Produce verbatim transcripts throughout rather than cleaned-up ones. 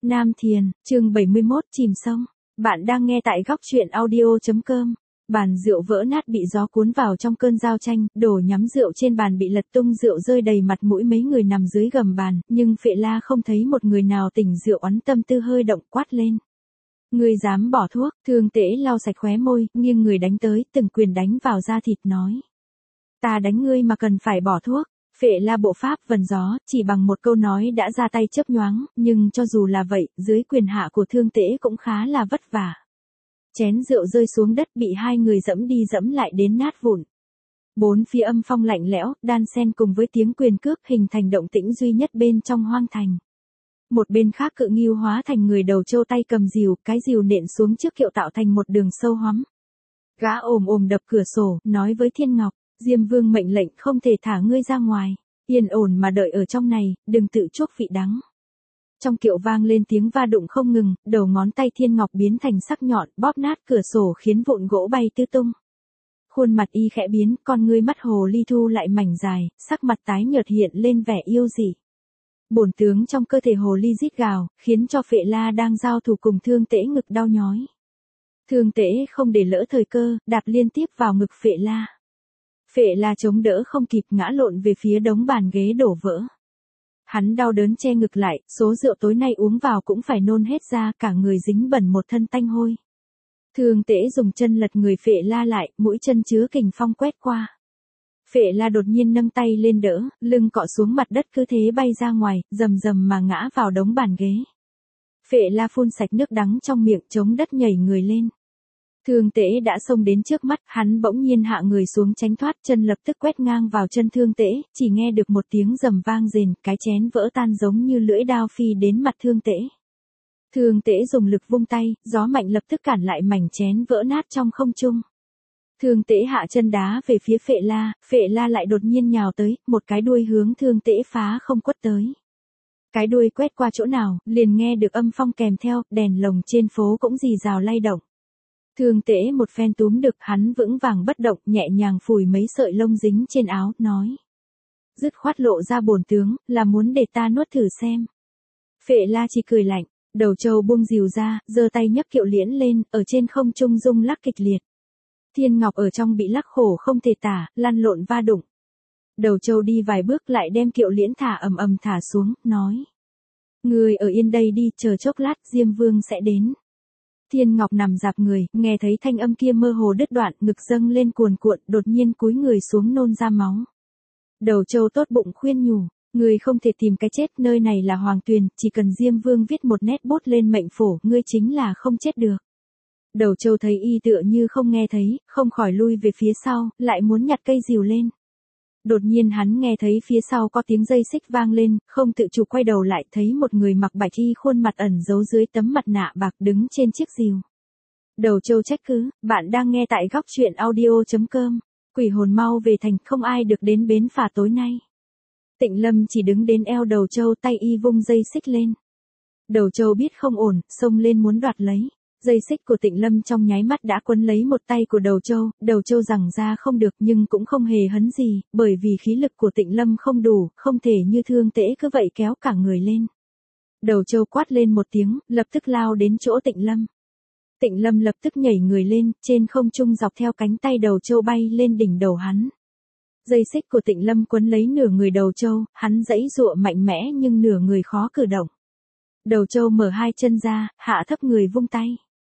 Nam Thiền, chương bảy mươi mốt chìm sông. Bạn đang nghe tại góc truyện audio.com. Bàn rượu vỡ nát bị gió cuốn vào trong cơn giao tranh, đổ nhắm rượu trên bàn bị lật tung, rượu rơi đầy mặt mũi mấy người nằm dưới gầm bàn, nhưng Phệ La không thấy một người nào tỉnh rượu, oán tâm tư hơi động, quát lên. Ngươi dám bỏ thuốc? Thương Tễ lau sạch khóe môi, nghiêng người đánh tới, từng quyền đánh vào da thịt nói. Ta đánh ngươi mà cần phải bỏ thuốc. Phệ La bộ pháp vần gió, chỉ bằng một câu nói đã ra tay chớp nhoáng, nhưng cho dù là vậy, dưới quyền hạ của Thương Tễ cũng khá là vất vả. Chén rượu rơi xuống đất bị hai người dẫm đi dẫm lại đến nát vụn. Bốn phía âm phong lạnh lẽo, đan xen cùng với tiếng quyền cước hình thành động tĩnh duy nhất bên trong hoang thành. Một bên khác Cự Ngưu hóa thành người đầu trâu, tay cầm rìu, cái rìu nện xuống trước kiệu tạo thành một đường sâu hoắm. Gã ồm ồm đập cửa sổ, nói với Thiên Ngọc, Diêm Vương mệnh lệnh không thể thả ngươi ra ngoài, yên ổn mà đợi ở trong này, đừng tự chuốc vị đắng. Trong kiệu vang lên tiếng va đụng không ngừng, đầu ngón tay Thiên Ngọc biến thành sắc nhọn, bóp nát cửa sổ khiến vụn gỗ bay tứ tung. Khuôn mặt y khẽ biến, con ngươi mắt hồ ly thu lại mảnh dài, sắc mặt tái nhợt hiện lên vẻ yêu dị. Bổn tướng trong cơ thể hồ ly rít gào, khiến cho Phệ La đang giao thủ cùng Thương Tễ ngực đau nhói. Thương Tễ không để lỡ thời cơ, đạp liên tiếp vào ngực Phệ La. Phệ La chống đỡ không kịp, ngã lộn về phía đống bàn ghế đổ vỡ. Hắn đau đớn che ngực lại, số rượu tối nay uống vào cũng phải nôn hết ra, cả người dính bẩn một thân tanh hôi. Thương Tễ dùng chân lật người Phệ La lại, mũi chân chứa kình phong quét qua. Phệ La đột nhiên nâng tay lên đỡ, lưng cọ xuống mặt đất, cứ thế bay ra ngoài, rầm rầm mà ngã vào đống bàn ghế. Phệ La phun sạch nước đắng trong miệng, chống đất nhảy người lên. Thương Tễ đã xông đến trước mắt, hắn bỗng nhiên hạ người xuống tránh thoát, chân lập tức quét ngang vào chân Thương Tễ, chỉ nghe được một tiếng rầm vang rền, cái chén vỡ tan giống như lưỡi dao phi đến mặt Thương Tễ. Thương Tễ dùng lực vung tay, gió mạnh lập tức cản lại mảnh chén vỡ nát trong không trung. Thương Tễ hạ chân đá về phía Phệ La, Phệ La lại đột nhiên nhào tới, một cái đuôi hướng Thương Tễ phá không quất tới. Cái đuôi quét qua chỗ nào, liền nghe được âm phong kèm theo, đèn lồng trên phố cũng rì rào lay động. Thương Tễ một phen túm được hắn vững vàng bất động, nhẹ nhàng phủi mấy sợi lông dính trên áo, nói. Dứt khoát lộ ra bổn tướng, là muốn để ta nuốt thử xem. Phệ La chỉ cười lạnh, đầu trâu buông rìu ra, giơ tay nhấc kiệu liễn lên, ở trên không trung rung lắc kịch liệt. Thiên Ngọc ở trong bị lắc khổ không thể tả, lăn lộn va đụng. Đầu trâu đi vài bước lại đem kiệu liễn thả ầm ầm thả xuống, nói. Người ở yên đây đi, chờ chốc lát Diêm Vương sẽ đến. Thiên Ngọc nằm dạp người, nghe thấy thanh âm kia mơ hồ đứt đoạn, ngực dâng lên cuồn cuộn, đột nhiên cúi người xuống nôn ra máu. Đầu trâu tốt bụng khuyên nhủ, ngươi không thể tìm cái chết, nơi này là Hoàng Tuyền, chỉ cần Diêm Vương viết một nét bút lên mệnh phổ, ngươi chính là không chết được. Đầu trâu thấy y tựa như không nghe thấy, không khỏi lui về phía sau, lại muốn nhặt cây rìu lên. Đột nhiên hắn nghe thấy phía sau có tiếng dây xích vang lên, không tự chủ quay đầu lại, thấy một người mặc bạch y, khuôn mặt ẩn giấu dưới tấm mặt nạ bạc, đứng trên chiếc rìu. Đầu trâu trách cứ, bạn đang nghe tại góc truyện audio.com. Quỷ hồn mau về thành, không ai được đến bến phà tối nay. Tịnh Lâm chỉ đứng đến eo đầu trâu, tay y vung dây xích lên. Đầu trâu biết không ổn, xông lên muốn đoạt lấy. Dây xích của Tịnh Lâm trong nháy mắt đã quấn lấy một tay của đầu trâu, đầu trâu giằng ra không được nhưng cũng không hề hấn gì, bởi vì khí lực của Tịnh Lâm không đủ, không thể như Thương Tễ cứ vậy kéo cả người lên. Đầu trâu quát lên một tiếng, lập tức lao đến chỗ Tịnh Lâm. Tịnh Lâm lập tức nhảy người lên, trên không trung dọc theo cánh tay đầu trâu bay lên đỉnh đầu hắn. Dây xích của Tịnh Lâm quấn lấy nửa người đầu trâu, hắn giãy giụa mạnh mẽ nhưng nửa người khó cử động. Đầu trâu mở hai chân ra, hạ thấp người vung tay.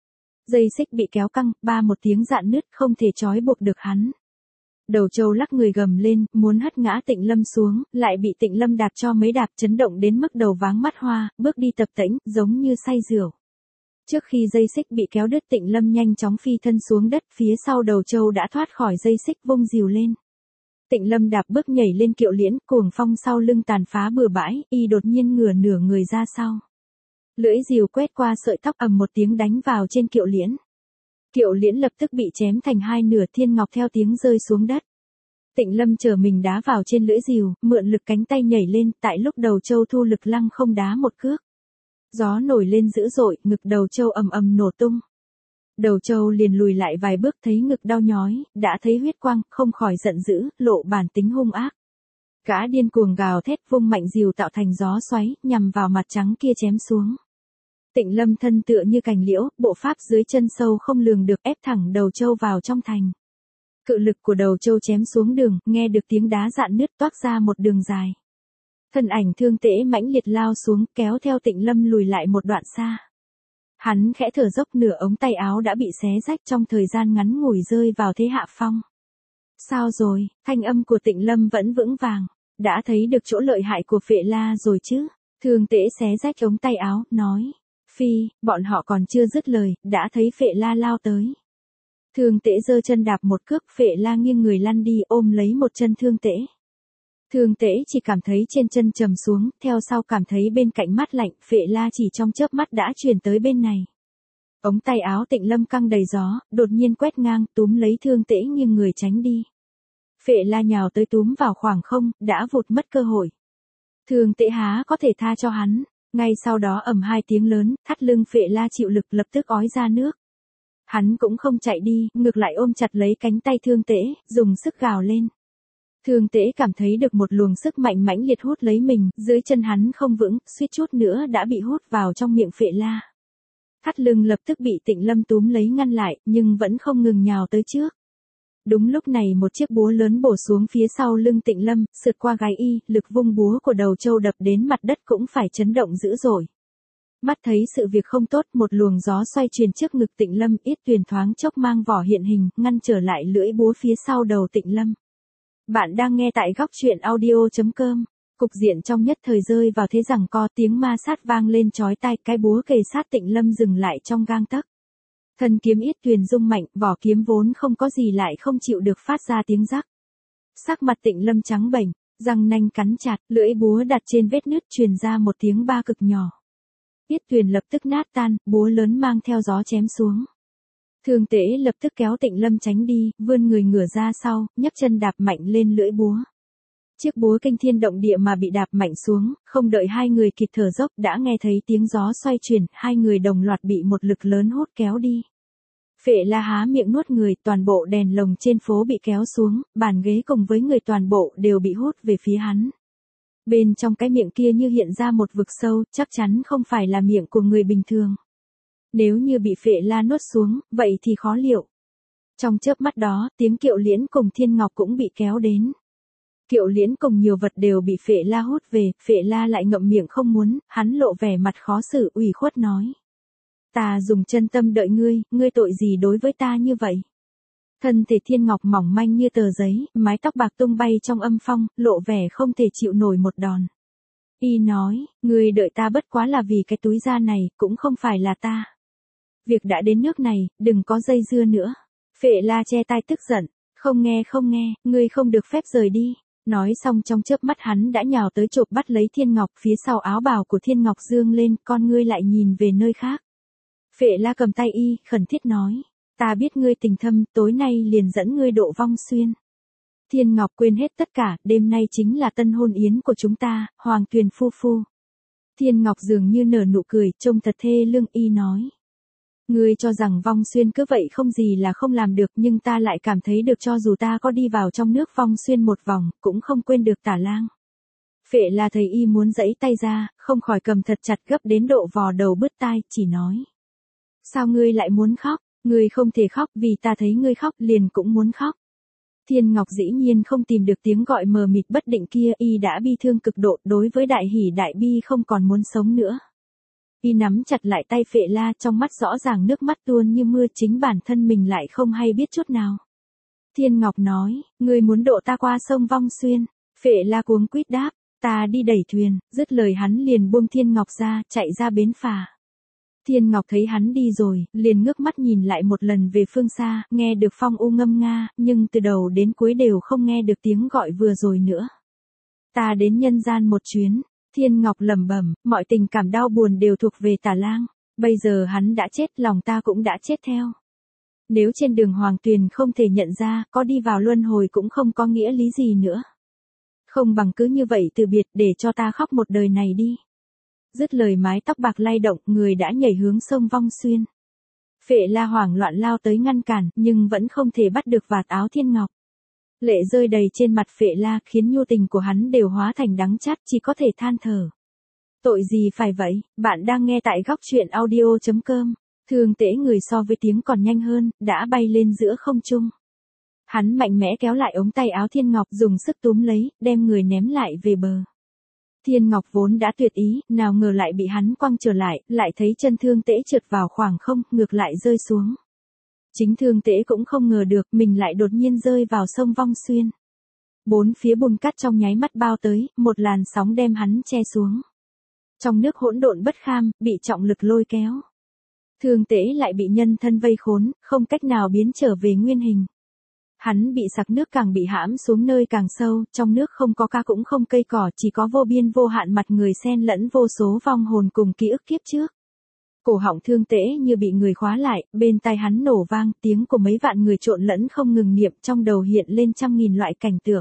Dây xích bị kéo căng, ba một tiếng rạn nứt, không thể trói buộc được hắn. Đầu trâu lắc người gầm lên, muốn hất ngã Tịnh Lâm xuống, lại bị Tịnh Lâm đạp cho mấy đạp, chấn động đến mức đầu váng mắt hoa, bước đi tập tễnh, giống như say rượu. Trước khi dây xích bị kéo đứt, Tịnh Lâm nhanh chóng phi thân xuống đất, phía sau đầu trâu đã thoát khỏi dây xích, vung rìu lên. Tịnh Lâm đạp bước nhảy lên kiệu liễn, cuồng phong sau lưng tàn phá bừa bãi, y đột nhiên ngửa nửa người ra sau. Lưỡi rìu quét qua sợi tóc, ầm một tiếng đánh vào trên kiệu liễn. Kiệu liễn lập tức bị chém thành hai nửa, Thiên Ngọc theo tiếng rơi xuống đất. Tịnh Lâm chờ mình đá vào trên lưỡi rìu, mượn lực cánh tay nhảy lên, tại lúc đầu trâu thu lực lăng không đá một cước. Gió nổi lên dữ dội, ngực đầu trâu ầm ầm nổ tung. Đầu trâu liền lùi lại vài bước, thấy ngực đau nhói, đã thấy huyết quang, không khỏi giận dữ, lộ bản tính hung ác. Gã điên cuồng gào thét, vung mạnh rìu tạo thành gió xoáy, nhằm vào mặt trắng kia chém xuống. Tịnh Lâm thân tựa như cành liễu, bộ pháp dưới chân sâu không lường được, ép thẳng đầu trâu vào trong thành. Cự lực của đầu trâu chém xuống đường, nghe được tiếng đá dạn nứt toác ra một đường dài. Thân ảnh Thương Tễ mãnh liệt lao xuống, kéo theo Tịnh Lâm lùi lại một đoạn xa. Hắn khẽ thở dốc, nửa ống tay áo đã bị xé rách, trong thời gian ngắn ngủi rơi vào thế hạ phong. Sao rồi? Thanh âm của Tịnh Lâm vẫn vững vàng. Đã thấy được chỗ lợi hại của Phệ La rồi chứ? Thương Tễ xé rách ống tay áo, nói. Phi, bọn họ còn chưa dứt lời, đã thấy Phệ La lao tới. Thương Tễ giơ chân đạp một cước, Phệ La nghiêng người lăn đi, ôm lấy một chân Thương Tễ. Thương Tễ chỉ cảm thấy trên chân trầm xuống, theo sau cảm thấy bên cạnh mát lạnh, Phệ La chỉ trong chớp mắt đã chuyển tới bên này. Ống tay áo Tịnh Lâm căng đầy gió, đột nhiên quét ngang, túm lấy Thương Tễ nghiêng người tránh đi. Phệ La nhào tới túm vào khoảng không, đã vụt mất cơ hội. Thương Tễ há có thể tha cho hắn, ngay sau đó ầm hai tiếng lớn, thắt lưng Phệ La chịu lực lập tức ói ra nước. Hắn cũng không chạy đi, ngược lại ôm chặt lấy cánh tay Thương Tễ, dùng sức gào lên. Thương Tễ cảm thấy được một luồng sức mạnh mãnh liệt hút lấy mình, dưới chân hắn không vững, suýt chút nữa đã bị hút vào trong miệng Phệ La. Thắt lưng lập tức bị Tịnh Lâm túm lấy ngăn lại, nhưng vẫn không ngừng nhào tới trước. Đúng lúc này một chiếc búa lớn bổ xuống phía sau lưng Tịnh Lâm, sượt qua gáy y, lực vung búa của đầu trâu đập đến mặt đất cũng phải chấn động dữ dội. Mắt thấy sự việc không tốt, một luồng gió xoay truyền trước ngực Tịnh Lâm, Yết Tuyền thoáng chốc mang vỏ hiện hình, ngăn trở lại lưỡi búa phía sau đầu Tịnh Lâm. Bạn đang nghe tại góc truyện audio chấm com. Cục diện trong nhất thời rơi vào thế giằng co, tiếng ma sát vang lên chói tai, cái búa kề sát Tịnh Lâm dừng lại trong gang tấc. Thân kiếm Yết Tuyền rung mạnh, vỏ kiếm vốn không có gì lại không chịu được phát ra tiếng rắc. Sắc mặt Tịnh Lâm trắng bệch, răng nanh cắn chặt, lưỡi búa đặt trên vết nứt truyền ra một tiếng ba cực nhỏ. Yết Tuyền lập tức nát tan, búa lớn mang theo gió chém xuống. Thương Tễ lập tức kéo Tịnh Lâm tránh đi, vươn người ngửa ra sau, nhấc chân đạp mạnh lên lưỡi búa. Chiếc búa kinh thiên động địa mà bị đạp mạnh xuống, không đợi hai người kịp thở dốc đã nghe thấy tiếng gió xoay chuyển, hai người đồng loạt bị một lực lớn hút kéo đi. Phệ La há miệng nuốt người, toàn bộ đèn lồng trên phố bị kéo xuống, bàn ghế cùng với người toàn bộ đều bị hút về phía hắn. Bên trong cái miệng kia như hiện ra một vực sâu, chắc chắn không phải là miệng của người bình thường. Nếu như bị Phệ La nuốt xuống, vậy thì khó liệu. Trong chớp mắt đó, tiếng Kiệu Liễn cùng Thiên Ngọc cũng bị kéo đến. Kiệu Liễn cùng nhiều vật đều bị Phệ La hút về, Phệ La lại ngậm miệng không muốn, hắn lộ vẻ mặt khó xử ủy khuất nói. Ta dùng chân tâm đợi ngươi, ngươi tội gì đối với ta như vậy? Thân thể Thiên Ngọc mỏng manh như tờ giấy, mái tóc bạc tung bay trong âm phong, lộ vẻ không thể chịu nổi một đòn. Y nói, ngươi đợi ta bất quá là vì cái túi da này, cũng không phải là ta. Việc đã đến nước này, đừng có dây dưa nữa. Phệ La che tai tức giận, không nghe không nghe, ngươi không được phép rời đi. Nói xong trong chớp mắt hắn đã nhào tới chộp bắt lấy Thiên Ngọc, phía sau áo bào của Thiên Ngọc dương lên, con ngươi lại nhìn về nơi khác. Phệ La cầm tay y, khẩn thiết nói, ta biết ngươi tình thâm, tối nay liền dẫn ngươi độ vong xuyên. Thiên Ngọc quên hết tất cả, đêm nay chính là tân hôn yến của chúng ta, Hoàng Tuyền phu phu. Thiên Ngọc dường như nở nụ cười, trông thật thê lương, y nói. Ngươi cho rằng vong xuyên cứ vậy không gì là không làm được, nhưng ta lại cảm thấy được cho dù ta có đi vào trong nước vong xuyên một vòng, cũng không quên được Tả Lang. Phệ La thấy y muốn giãy tay ra, không khỏi cầm thật chặt gấp đến độ vò đầu bứt tai, chỉ nói. Sao ngươi lại muốn khóc, ngươi không thể khóc vì ta thấy ngươi khóc liền cũng muốn khóc. Thiên Ngọc dĩ nhiên không tìm được tiếng gọi mờ mịt bất định kia, y đã bi thương cực độ, đối với đại hỉ đại bi không còn muốn sống nữa. Y nắm chặt lại tay Phệ La, trong mắt rõ ràng nước mắt tuôn như mưa, chính bản thân mình lại không hay biết chút nào. Thiên Ngọc nói, ngươi muốn độ ta qua sông vong xuyên. Phệ La cuống quýt đáp, ta đi đẩy thuyền, dứt lời hắn liền buông Thiên Ngọc ra, chạy ra bến phà. Thiên Ngọc thấy hắn đi rồi, liền ngước mắt nhìn lại một lần về phương xa, nghe được phong u ngâm nga, nhưng từ đầu đến cuối đều không nghe được tiếng gọi vừa rồi nữa. Ta đến nhân gian một chuyến. Thiên Ngọc lẩm bẩm, mọi tình cảm đau buồn đều thuộc về Tả Lang, bây giờ hắn đã chết, lòng ta cũng đã chết theo. Nếu trên đường Hoàng Tuyền không thể nhận ra, có đi vào luân hồi cũng không có nghĩa lý gì nữa. Không bằng cứ như vậy từ biệt, để cho ta khóc một đời này đi. Dứt lời mái tóc bạc lay động, người đã nhảy hướng sông vong xuyên. Phệ La hoảng loạn lao tới ngăn cản, nhưng vẫn không thể bắt được vạt áo Thiên Ngọc. Lệ rơi đầy trên mặt Phệ La, khiến nhu tình của hắn đều hóa thành đắng chát, chỉ có thể than thở. Tội gì phải vậy, bạn đang nghe tại góc chuyện audio chấm com. Thương Tễ người so với tiếng còn nhanh hơn, đã bay lên giữa không trung. Hắn mạnh mẽ kéo lại ống tay áo Thiên Ngọc dùng sức túm lấy, đem người ném lại về bờ. Thiên Ngọc vốn đã tuyệt ý, nào ngờ lại bị hắn quăng trở lại, lại thấy chân Thương Tễ trượt vào khoảng không, ngược lại rơi xuống. Chính Thương Tễ cũng không ngờ được mình lại đột nhiên rơi vào sông Vong Xuyên. Bốn phía bùn cát trong nháy mắt bao tới, một làn sóng đem hắn che xuống. Trong nước hỗn độn bất kham, bị trọng lực lôi kéo. Thương Tễ lại bị nhân thân vây khốn, không cách nào biến trở về nguyên hình. Hắn bị sặc nước càng bị hãm xuống nơi càng sâu, trong nước không có cá cũng không cây cỏ, chỉ có vô biên vô hạn mặt người xen lẫn vô số vong hồn cùng ký ức kiếp trước. Cổ họng Thương Tễ như bị người khóa lại, bên tai hắn nổ vang, tiếng của mấy vạn người trộn lẫn không ngừng niệm, trong đầu hiện lên trăm nghìn loại cảnh tượng.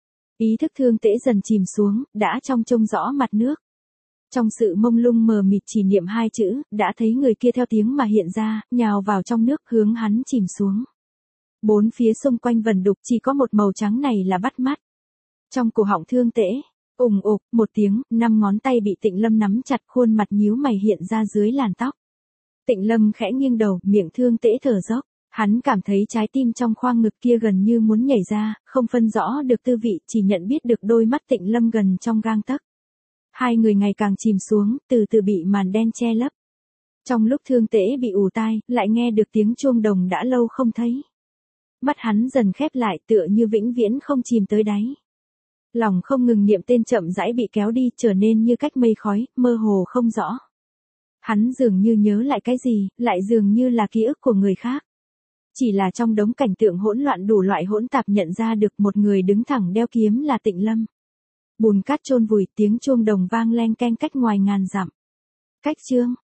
Ý thức Thương Tễ dần chìm xuống, đã trong trông rõ mặt nước. Trong sự mông lung mờ mịt chỉ niệm hai chữ, đã thấy người kia theo tiếng mà hiện ra, nhào vào trong nước hướng hắn chìm xuống. Bốn phía xung quanh vần đục chỉ có một màu trắng này là bắt mắt. Trong cổ họng Thương Tễ, ùng ục, một tiếng, năm ngón tay bị Tịnh Lâm nắm chặt, khuôn mặt nhíu mày hiện ra dưới làn tóc. Tịnh Lâm khẽ nghiêng đầu, miệng Thương Tễ thở dốc. Hắn cảm thấy trái tim trong khoang ngực kia gần như muốn nhảy ra, không phân rõ được tư vị, chỉ nhận biết được đôi mắt Tịnh Lâm gần trong gang tấc. Hai người ngày càng chìm xuống, từ từ bị màn đen che lấp. Trong lúc Thương Tễ bị ù tai, lại nghe được tiếng chuông đồng đã lâu không thấy. Mắt hắn dần khép lại tựa như vĩnh viễn không chìm tới đáy. Lòng không ngừng niệm tên chậm rãi bị kéo đi, trở nên như cách mây khói, mơ hồ không rõ. Hắn dường như nhớ lại cái gì, lại dường như là ký ức của người khác. Chỉ là trong đống cảnh tượng hỗn loạn đủ loại hỗn tạp nhận ra được một người đứng thẳng đeo kiếm là Tịnh Lâm. Bùn cát chôn vùi, tiếng chuông đồng vang leng keng cách ngoài ngàn dặm. Cách chương